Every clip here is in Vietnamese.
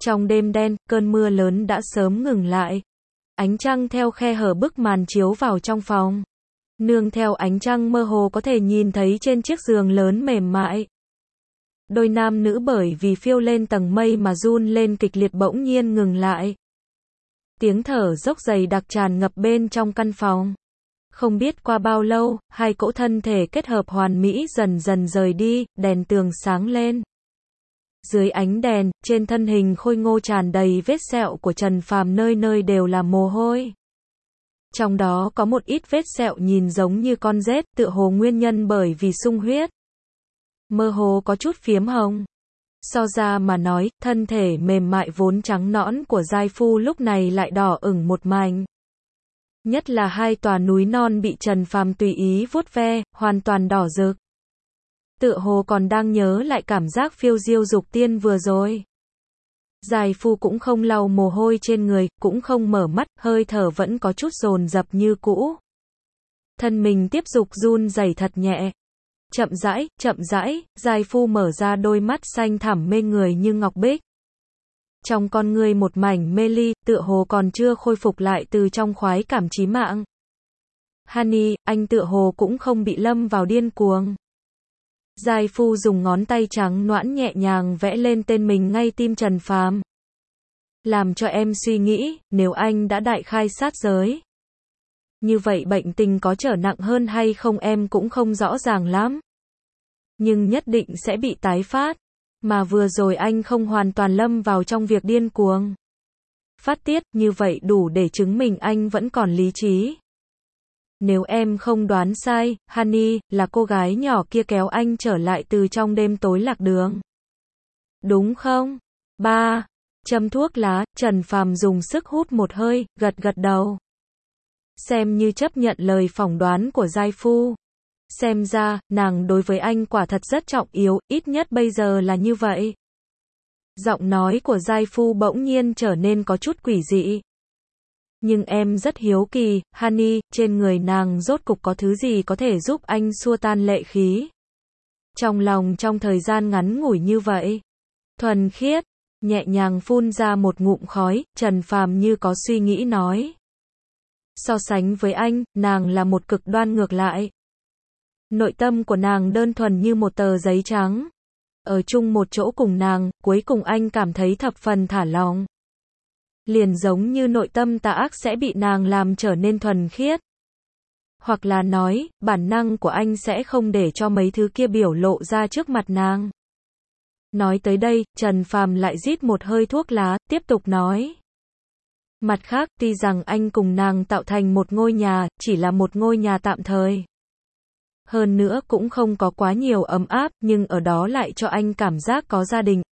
Trong đêm đen, cơn mưa lớn đã sớm ngừng lại. Ánh trăng theo khe hở bức màn chiếu vào trong phòng. Nương theo ánh trăng mơ hồ có thể nhìn thấy trên chiếc giường lớn mềm mại. Đôi nam nữ bởi vì phiêu lên tầng mây mà run lên kịch liệt bỗng nhiên ngừng lại. Tiếng thở dốc dày đặc tràn ngập bên trong căn phòng. Không biết qua bao lâu, hai cỗ thân thể kết hợp hoàn mỹ dần dần rời đi, đèn tường sáng lên. Dưới ánh đèn, trên thân hình khôi ngô tràn đầy vết sẹo của Trần Phàm, nơi nơi đều là mồ hôi. Trong đó có một ít vết sẹo nhìn giống như con rết, tựa hồ nguyên nhân bởi vì sung huyết. Mơ hồ có chút phiếm hồng. So ra mà nói, thân thể mềm mại vốn trắng nõn của giai phu lúc này lại đỏ ửng một mảnh. Nhất là hai tòa núi non bị Trần Phàm tùy ý vuốt ve, hoàn toàn đỏ rực. Tựa hồ còn đang nhớ lại cảm giác phiêu diêu dục tiên vừa rồi. Giai phu cũng không lau mồ hôi trên người, cũng không mở mắt, hơi thở vẫn có chút dồn dập như cũ. Thân mình tiếp tục run rẩy thật nhẹ. Chậm rãi, giai phu mở ra đôi mắt xanh thẳm mê người như ngọc bích. Trong con ngươi một mảnh mê ly, tựa hồ còn chưa khôi phục lại từ trong khoái cảm chí mạng. Honey, anh tựa hồ cũng không bị lâm vào điên cuồng. Giai phu dùng ngón tay trắng nõn nhẹ nhàng vẽ lên tên mình ngay tim Trần Phàm. Làm cho em suy nghĩ, nếu anh đã đại khai sát giới. Như vậy bệnh tình có trở nặng hơn hay không em cũng không rõ ràng lắm. Nhưng nhất định sẽ bị tái phát. Mà vừa rồi anh không hoàn toàn lâm vào trong việc điên cuồng. Phát tiết, như vậy đủ để chứng minh anh vẫn còn lý trí. Nếu em không đoán sai, Honey, là cô gái nhỏ kia kéo anh trở lại từ trong đêm tối lạc đường. Đúng không? 3. Châm thuốc lá, Trần Phàm dùng sức hút một hơi, gật đầu. Xem như chấp nhận lời phỏng đoán của giai phu. Xem ra, nàng đối với anh quả thật rất trọng yếu, ít nhất bây giờ là như vậy. Giọng nói của giai phu bỗng nhiên trở nên có chút quỷ dị. Nhưng em rất hiếu kỳ, Honey, trên người nàng rốt cục có thứ gì có thể giúp anh xua tan lệ khí. Trong lòng trong thời gian ngắn ngủi như vậy. Thuần khiết, nhẹ nhàng phun ra một ngụm khói, Trần Phàm như có suy nghĩ nói. So sánh với anh, nàng là một cực đoan ngược lại. Nội tâm của nàng đơn thuần như một tờ giấy trắng. Ở chung một chỗ cùng nàng, cuối cùng anh cảm thấy thập phần thả lòng. Liền giống như nội tâm tà ác sẽ bị nàng làm trở nên thuần khiết. Hoặc là nói, bản năng của anh sẽ không để cho mấy thứ kia biểu lộ ra trước mặt nàng. Nói tới đây, Trần Phàm lại rít một hơi thuốc lá, tiếp tục nói. Mặt khác, tuy rằng anh cùng nàng tạo thành một ngôi nhà, chỉ là một ngôi nhà tạm thời. Hơn nữa cũng không có quá nhiều ấm áp, nhưng ở đó lại cho anh cảm giác có gia đình,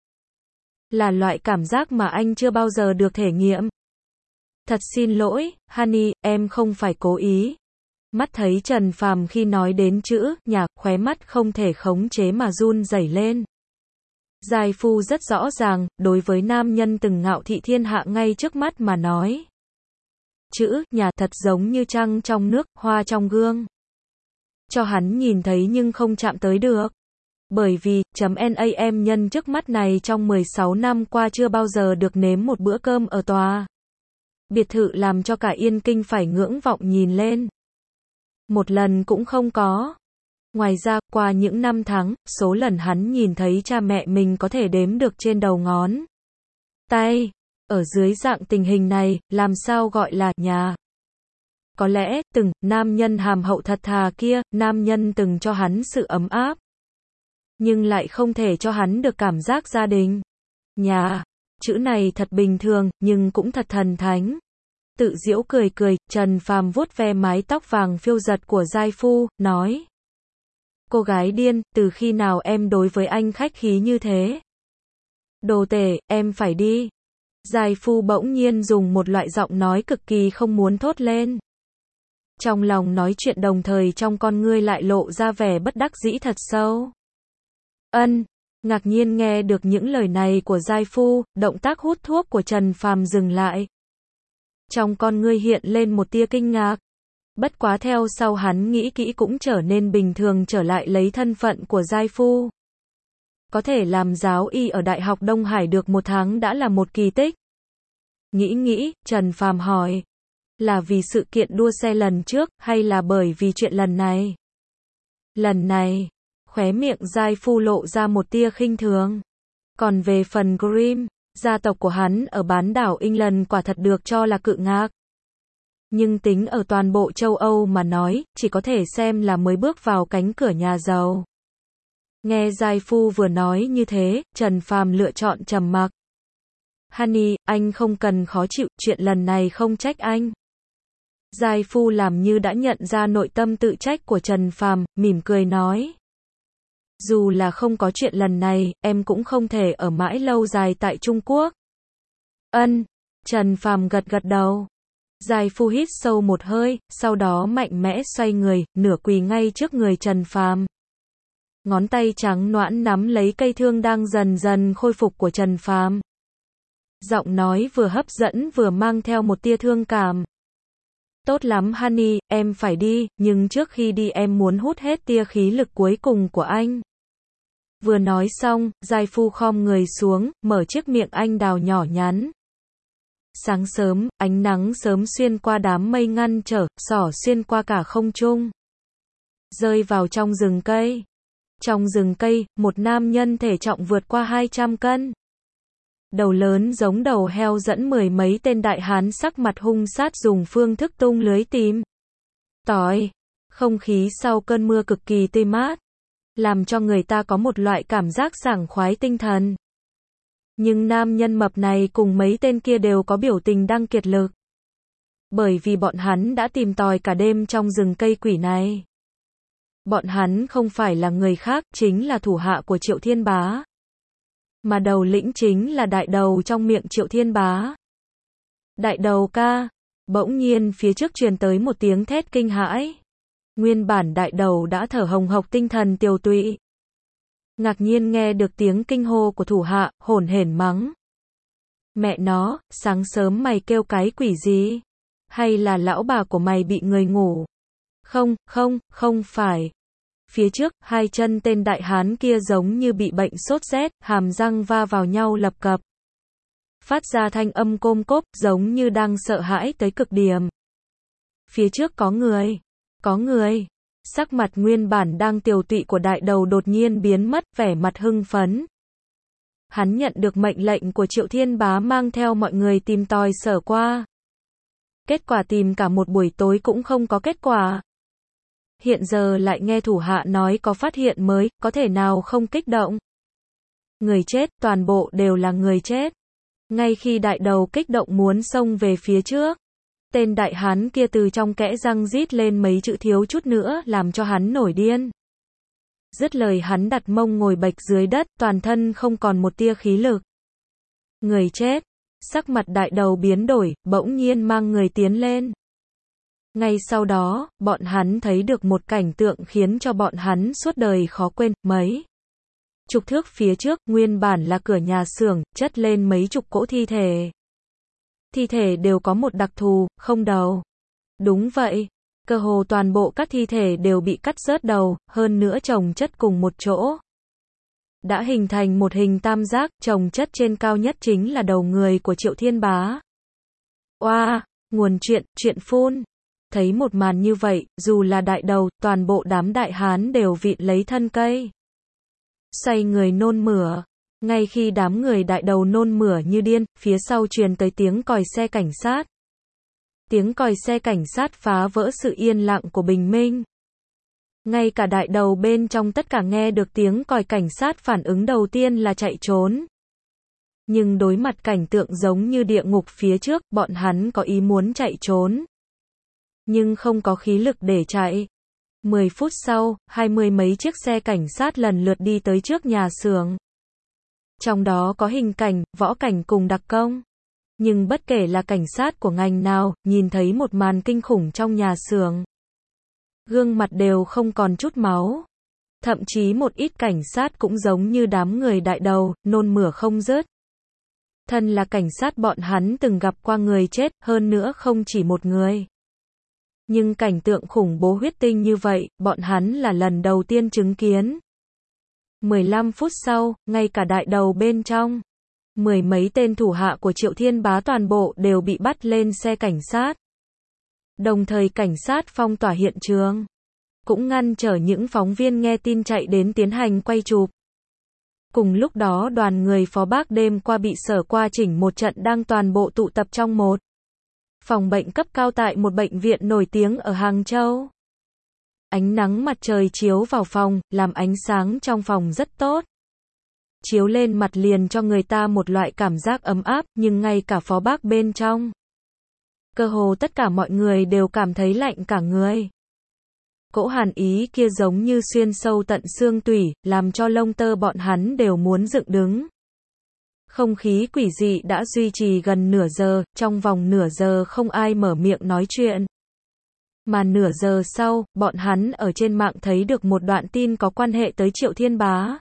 là loại cảm giác mà anh chưa bao giờ được thể nghiệm. Thật xin lỗi, Honey, em không phải cố ý. Mắt thấy Trần Phàm khi nói đến chữ nhà, khóe mắt không thể khống chế mà run rẩy lên. Giai phu rất rõ ràng, đối với nam nhân từng ngạo thị thiên hạ ngay trước mắt mà nói. Chữ nhà thật giống như trăng trong nước, hoa trong gương. Cho hắn nhìn thấy nhưng không chạm tới được. Bởi vì, NAM nhân trước mắt này trong 16 năm qua chưa bao giờ được nếm một bữa cơm ở tòa biệt thự làm cho cả Yên Kinh phải ngưỡng vọng nhìn lên. Một lần cũng không có. Ngoài ra, qua những năm tháng, số lần hắn nhìn thấy cha mẹ mình có thể đếm được trên đầu ngón tay. Ở dưới dạng tình hình này, làm sao gọi là nhà. Có lẽ, nam nhân hàm hậu thật thà kia, nam nhân từng cho hắn sự ấm áp. Nhưng lại không thể cho hắn được cảm giác gia đình. Nhà, chữ này thật bình thường, nhưng cũng thật thần thánh. Tự giễu cười, Trần Phàm vuốt ve mái tóc vàng phiêu giật của giai phu, nói. Cô gái điên, từ khi nào em đối với anh khách khí như thế? Đồ tể, em phải đi. Giai phu bỗng nhiên dùng một loại giọng nói cực kỳ không muốn thốt lên. Trong lòng nói chuyện đồng thời trong con ngươi lại lộ ra vẻ bất đắc dĩ thật sâu. Ngạc nhiên nghe được những lời này của giai phu, động tác hút thuốc của Trần Phàm dừng lại. Trong con ngươi hiện lên một tia kinh ngạc. Bất quá theo sau hắn nghĩ kỹ cũng trở nên bình thường trở lại lấy thân phận của giai phu. Có thể làm giáo y ở Đại học Đông Hải được 1 tháng đã là một kỳ tích. Nghĩ, Trần Phàm hỏi. Là vì sự kiện đua xe lần trước, hay là bởi vì chuyện lần này? Lần này, khóe miệng Giai Phu lộ ra một tia khinh thường. Còn về phần Grimm, gia tộc của hắn ở bán đảo England quả thật được cho là cự ngạc. Nhưng tính ở toàn bộ châu Âu mà nói, chỉ có thể xem là mới bước vào cánh cửa nhà giàu. Nghe Giai Phu vừa nói như thế, Trần Phàm lựa chọn trầm mặc. Honey, anh không cần khó chịu, chuyện lần này không trách anh. Giai Phu làm như đã nhận ra nội tâm tự trách của Trần Phàm, mỉm cười nói. Dù là không có chuyện lần này, em cũng không thể ở mãi lâu dài tại Trung Quốc. Trần Phàm gật gật đầu. Giai Phu hít sâu một hơi, sau đó mạnh mẽ xoay người, nửa quỳ ngay trước người Trần Phàm. Ngón tay trắng nõn nắm lấy cây thương đang dần dần khôi phục của Trần Phàm. Giọng nói vừa hấp dẫn vừa mang theo một tia thương cảm. Tốt lắm Honey, em phải đi, nhưng trước khi đi em muốn hút hết tia khí lực cuối cùng của anh. Vừa nói xong, Giai Phu khom người xuống, mở chiếc miệng anh đào nhỏ nhắn. Sáng sớm, ánh nắng sớm xuyên qua đám mây ngăn trở, xỏ xuyên qua cả không trung. Rơi vào trong rừng cây. Trong rừng cây, một nam nhân thể trọng vượt qua 200 cân. Đầu lớn giống đầu heo dẫn 10 mấy tên đại hán sắc mặt hung sát dùng phương thức tung lưới tìm tòi. Không khí sau cơn mưa cực kỳ tươi mát, làm cho người ta có một loại cảm giác sảng khoái tinh thần. Nhưng nam nhân mập này cùng mấy tên kia đều có biểu tình đang kiệt lực. Bởi vì bọn hắn đã tìm tòi cả đêm trong rừng cây quỷ này. Bọn hắn không phải là người khác, chính là thủ hạ của Triệu Thiên Bá. Mà đầu lĩnh chính là đại đầu trong miệng Triệu Thiên Bá. Đại đầu ca. Bỗng nhiên phía trước truyền tới một tiếng thét kinh hãi. Nguyên bản đại đầu đã thở hồng hộc tinh thần tiều tụy. Ngạc nhiên nghe được tiếng kinh hô của thủ hạ, hổn hển mắng. Mẹ nó, sáng sớm mày kêu cái quỷ gì? Hay là lão bà của mày bị người ngủ? Không phải. Phía trước, hai chân tên đại hán kia giống như bị bệnh sốt rét, hàm răng va vào nhau lập cập. Phát ra thanh âm côm cốp, giống như đang sợ hãi tới cực điểm. Phía trước có người. Sắc mặt nguyên bản đang tiều tụy của đại đầu đột nhiên biến mất, vẻ mặt hưng phấn. Hắn nhận được mệnh lệnh của Triệu Thiên Bá mang theo mọi người tìm tòi sở qua. Kết quả tìm cả một buổi tối cũng không có kết quả. Hiện giờ lại nghe thủ hạ nói có phát hiện mới, có thể nào không kích động. Người chết, toàn bộ đều là người chết. Ngay khi đại đầu kích động muốn xông về phía trước, tên đại hán kia từ trong kẽ răng rít lên mấy chữ thiếu chút nữa làm cho hắn nổi điên. Dứt lời hắn đặt mông ngồi bệch dưới đất, toàn thân không còn một tia khí lực. Người chết. Sắc mặt đại đầu biến đổi, bỗng nhiên mang người tiến lên. Ngay sau đó, bọn hắn thấy được một cảnh tượng khiến cho bọn hắn suốt đời khó quên, mấy chục thước phía trước, nguyên bản là cửa nhà xưởng, chất lên mấy chục cỗ thi thể. Thi thể đều có một đặc thù, không đầu. Đúng vậy, cơ hồ toàn bộ các thi thể đều bị cắt rớt đầu, hơn nữa chồng chất cùng một chỗ. Đã hình thành một hình tam giác, chồng chất trên cao nhất chính là đầu người của Triệu Thiên Bá. Oa, nguồn chuyện phun. Thấy một màn như vậy, dù là đại đầu, toàn bộ đám đại hán đều vịn lấy thân cây. Xoay người nôn mửa. Ngay khi đám người đại đầu nôn mửa như điên, phía sau truyền tới tiếng còi xe cảnh sát. Tiếng còi xe cảnh sát phá vỡ sự yên lặng của bình minh. Ngay cả đại đầu bên trong tất cả nghe được tiếng còi cảnh sát phản ứng đầu tiên là chạy trốn. Nhưng đối mặt cảnh tượng giống như địa ngục phía trước, bọn hắn có ý muốn chạy trốn. Nhưng không có khí lực để chạy. 10 phút sau, 20 mấy chiếc xe cảnh sát lần lượt đi tới trước nhà xưởng. Trong đó có hình cảnh, võ cảnh cùng đặc công. Nhưng bất kể là cảnh sát của ngành nào, nhìn thấy một màn kinh khủng trong nhà xưởng. Gương mặt đều không còn chút máu. Thậm chí một ít cảnh sát cũng giống như đám người đại đầu, nôn mửa không dứt. Thân là cảnh sát bọn hắn từng gặp qua người chết, hơn nữa không chỉ một người. Nhưng cảnh tượng khủng bố huyết tinh như vậy, bọn hắn là lần đầu tiên chứng kiến. 15 phút sau, ngay cả đại đầu bên trong, mười mấy tên thủ hạ của Triệu Thiên Bá toàn bộ đều bị bắt lên xe cảnh sát. Đồng thời cảnh sát phong tỏa hiện trường, cũng ngăn trở những phóng viên nghe tin chạy đến tiến hành quay chụp. Cùng lúc đó đoàn người Phó Bác đêm qua bị Sở Qua chỉnh một trận đang toàn bộ tụ tập trong một phòng bệnh cấp cao tại một bệnh viện nổi tiếng ở Hàng Châu. Ánh nắng mặt trời chiếu vào phòng, làm ánh sáng trong phòng rất tốt. Chiếu lên mặt liền cho người ta một loại cảm giác ấm áp, nhưng ngay cả Phó Bác bên trong, cơ hồ tất cả mọi người đều cảm thấy lạnh cả người. Cỗ hàn ý kia giống như xuyên sâu tận xương tủy, làm cho lông tơ bọn hắn đều muốn dựng đứng. Không khí quỷ dị đã duy trì gần nửa giờ, trong vòng nửa giờ không ai mở miệng nói chuyện. Mà nửa giờ sau, bọn hắn ở trên mạng thấy được một đoạn tin có quan hệ tới Triệu Thiên Bá.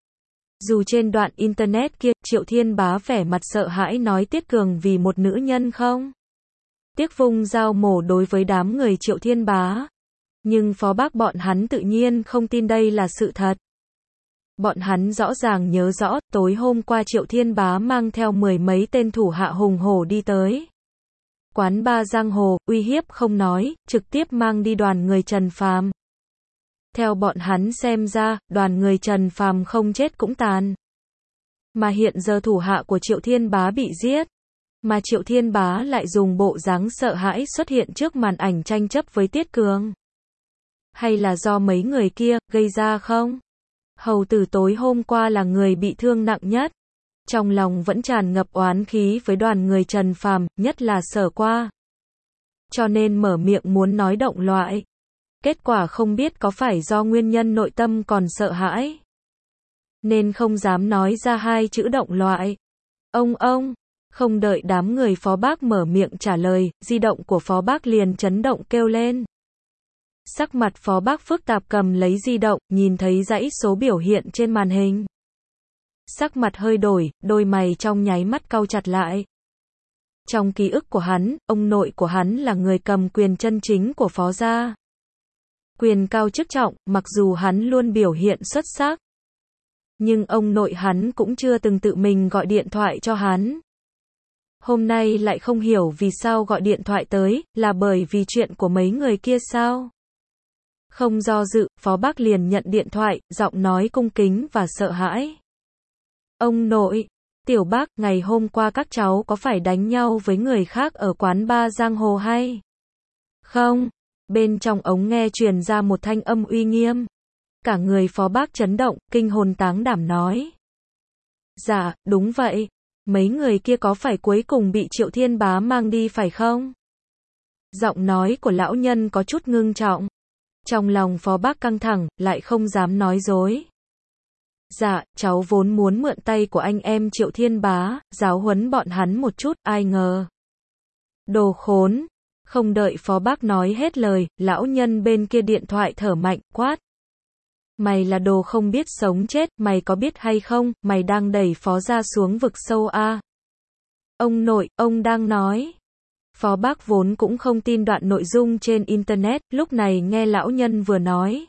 Dù trên đoạn internet kia, Triệu Thiên Bá vẻ mặt sợ hãi nói Tiết Cường vì một nữ nhân không tiếc vung dao mổ đối với đám người Triệu Thiên Bá. Nhưng Phó Bác bọn hắn tự nhiên không tin đây là sự thật. Bọn hắn rõ ràng nhớ rõ, tối hôm qua Triệu Thiên Bá mang theo mười mấy tên thủ hạ hùng hổ đi tới quán bar giang hồ, uy hiếp không nói, trực tiếp mang đi đoàn người Trần Phàm. Theo bọn hắn xem ra, đoàn người Trần Phàm không chết cũng tàn. Mà hiện giờ thủ hạ của Triệu Thiên Bá bị giết. Mà Triệu Thiên Bá lại dùng bộ dáng sợ hãi xuất hiện trước màn ảnh tranh chấp với Tiết Cường. Hay là do mấy người kia gây ra không? Hầu Tử tối hôm qua là người bị thương nặng nhất. Trong lòng vẫn tràn ngập oán khí với đoàn người Trần Phàm, nhất là Sở Qua. Cho nên mở miệng muốn nói động loại. Kết quả không biết có phải do nguyên nhân nội tâm còn sợ hãi, nên không dám nói ra hai chữ động loại. Ông, không đợi đám người Phó Bác mở miệng trả lời, di động của Phó Bác liền chấn động kêu lên. Sắc mặt Phó Bác phức tạp cầm lấy di động, nhìn thấy dãy số biểu hiện trên màn hình. Sắc mặt hơi đổi, đôi mày trong nháy mắt cau chặt lại. Trong ký ức của hắn, ông nội của hắn là người cầm quyền chân chính của Phó gia. Quyền cao chức trọng, mặc dù hắn luôn biểu hiện xuất sắc, nhưng ông nội hắn cũng chưa từng tự mình gọi điện thoại cho hắn. Hôm nay lại không hiểu vì sao gọi điện thoại tới, là bởi vì chuyện của mấy người kia sao? Không do dự, Phó Bác liền nhận điện thoại, giọng nói cung kính và sợ hãi. Ông nội, Tiểu Bác, ngày hôm qua các cháu có phải đánh nhau với người khác ở quán bar giang hồ hay không? Bên trong ống nghe truyền ra một thanh âm uy nghiêm. Cả người Phó Bác chấn động, kinh hồn táng đảm nói. Dạ, đúng vậy. Mấy người kia có phải cuối cùng bị Triệu Thiên Bá mang đi phải không? Giọng nói của lão nhân có chút ngưng trọng. Trong lòng Phó Bác căng thẳng, lại không dám nói dối. Dạ, cháu vốn muốn mượn tay của anh em Triệu Thiên Bá, giáo huấn bọn hắn một chút, ai ngờ. Đồ khốn. Không đợi Phó Bác nói hết lời, lão nhân bên kia điện thoại thở mạnh, quát. Mày là đồ không biết sống chết, mày có biết hay không, mày đang đẩy Phó gia xuống vực sâu a. Ông nội, ông đang nói. Phó Bác vốn cũng không tin đoạn nội dung trên internet, lúc này nghe lão nhân vừa nói.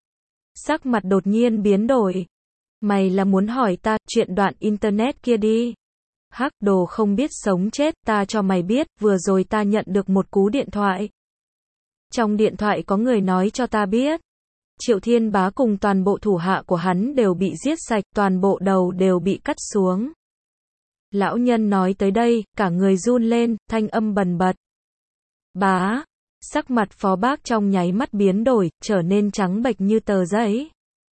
Sắc mặt đột nhiên biến đổi. Mày là muốn hỏi ta, chuyện đoạn internet kia đi. Hắc, đồ không biết sống chết, ta cho mày biết, vừa rồi ta nhận được một cú điện thoại. Trong điện thoại có người nói cho ta biết. Triệu Thiên Bá cùng toàn bộ thủ hạ của hắn đều bị giết sạch, toàn bộ đầu đều bị cắt xuống. Lão nhân nói tới đây, cả người run lên, thanh âm bần bật. Bá, sắc mặt Phó Bác trong nháy mắt biến đổi, trở nên trắng bệch như tờ giấy.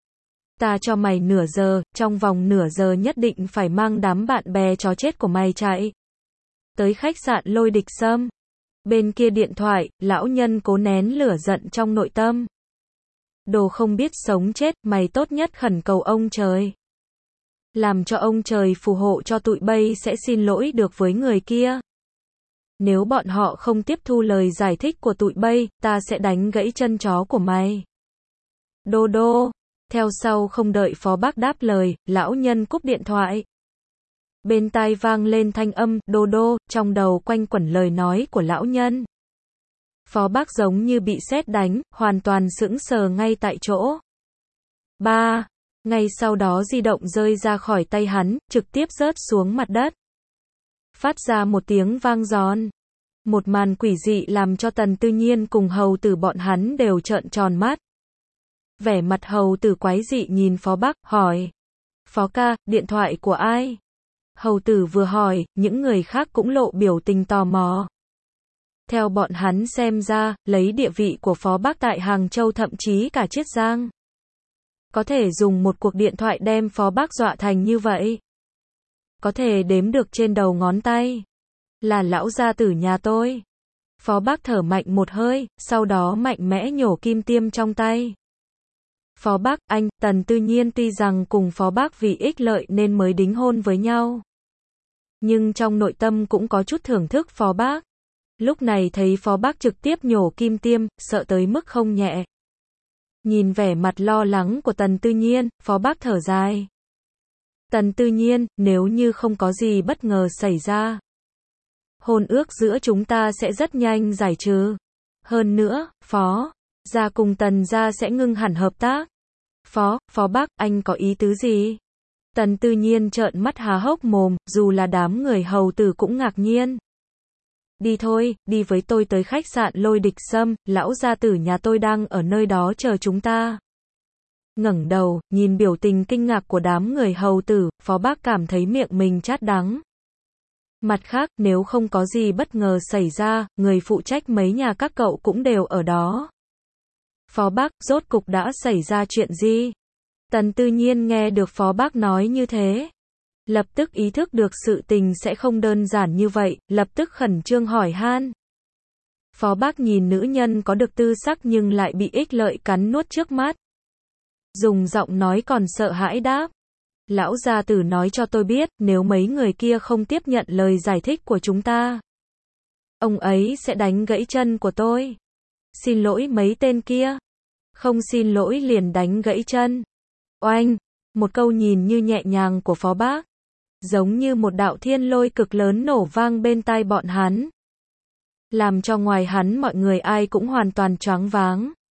Ta cho mày nửa giờ, trong vòng nửa giờ nhất định phải mang đám bạn bè chó chết của mày chạy tới khách sạn Lôi Địch Sâm. Bên kia điện thoại, lão nhân cố nén lửa giận trong nội tâm. Đồ không biết sống chết, mày tốt nhất khẩn cầu ông trời. Làm cho ông trời phù hộ cho tụi bay sẽ xin lỗi được với người kia. Nếu bọn họ không tiếp thu lời giải thích của tụi bay, ta sẽ đánh gãy chân chó của mày. Đô đô. Theo sau không đợi Phó Bác đáp lời, lão nhân cúp điện thoại. Bên tai vang lên thanh âm, đô đô, trong đầu quanh quẩn lời nói của lão nhân. Phó Bác giống như bị sét đánh, hoàn toàn sững sờ ngay tại chỗ. Ngay sau đó di động rơi ra khỏi tay hắn, trực tiếp rớt xuống mặt đất. Phát ra một tiếng vang giòn. Một màn quỷ dị làm cho Tần Tư Nhiên cùng hầu tử bọn hắn đều trợn tròn mắt. Vẻ mặt hầu tử quái dị nhìn Phó Bắc, hỏi. Phó ca, điện thoại của ai? Hầu tử vừa hỏi, những người khác cũng lộ biểu tình tò mò. Theo bọn hắn xem ra, lấy địa vị của Phó Bắc tại Hàng Châu thậm chí cả Chiết Giang. Có thể dùng một cuộc điện thoại đem Phó Bắc dọa thành như vậy. Có thể đếm được trên đầu ngón tay. Là lão gia tử nhà tôi. Phó Bắc thở mạnh một hơi, sau đó mạnh mẽ nhổ kim tiêm trong tay. Phó Bắc, anh, Tần Tư Nhiên tuy rằng cùng Phó Bắc vì ích lợi nên mới đính hôn với nhau. Nhưng trong nội tâm cũng có chút thưởng thức Phó Bắc. Lúc này thấy Phó Bắc trực tiếp nhổ kim tiêm, sợ tới mức không nhẹ. Nhìn vẻ mặt lo lắng của Tần Tư Nhiên, Phó Bắc thở dài. Tần Tư Nhiên, nếu như không có gì bất ngờ xảy ra, hôn ước giữa chúng ta sẽ rất nhanh giải trừ. Hơn nữa, Phó gia cùng Tần gia sẽ ngưng hẳn hợp tác. Phó Bắc, anh có ý tứ gì? Tần Tư Nhiên trợn mắt há hốc mồm, dù là đám người hầu tử cũng ngạc nhiên. Đi thôi, đi với tôi tới khách sạn Lôi Địch Sâm, lão gia tử nhà tôi đang ở nơi đó chờ chúng ta. Ngẩng đầu, nhìn biểu tình kinh ngạc của đám người hầu tử, Phó Bắc cảm thấy miệng mình chát đắng. Mặt khác, nếu không có gì bất ngờ xảy ra, người phụ trách mấy nhà các cậu cũng đều ở đó. Phó Bắc, rốt cục đã xảy ra chuyện gì? Tần Tư Nhiên nghe được Phó Bắc nói như thế. Lập tức ý thức được sự tình sẽ không đơn giản như vậy, lập tức khẩn trương hỏi han. Phó Bắc nhìn nữ nhân có được tư sắc nhưng lại bị ích lợi cắn nuốt trước mắt. Dùng giọng nói còn sợ hãi đáp. Lão gia tử nói cho tôi biết, nếu mấy người kia không tiếp nhận lời giải thích của chúng ta, ông ấy sẽ đánh gãy chân của tôi. Xin lỗi mấy tên kia. Không xin lỗi liền đánh gãy chân. Oanh! Một câu nhìn như nhẹ nhàng của Phó Bắc, giống như một đạo thiên lôi cực lớn nổ vang bên tai bọn hắn. Làm cho ngoài hắn mọi người ai cũng hoàn toàn choáng váng.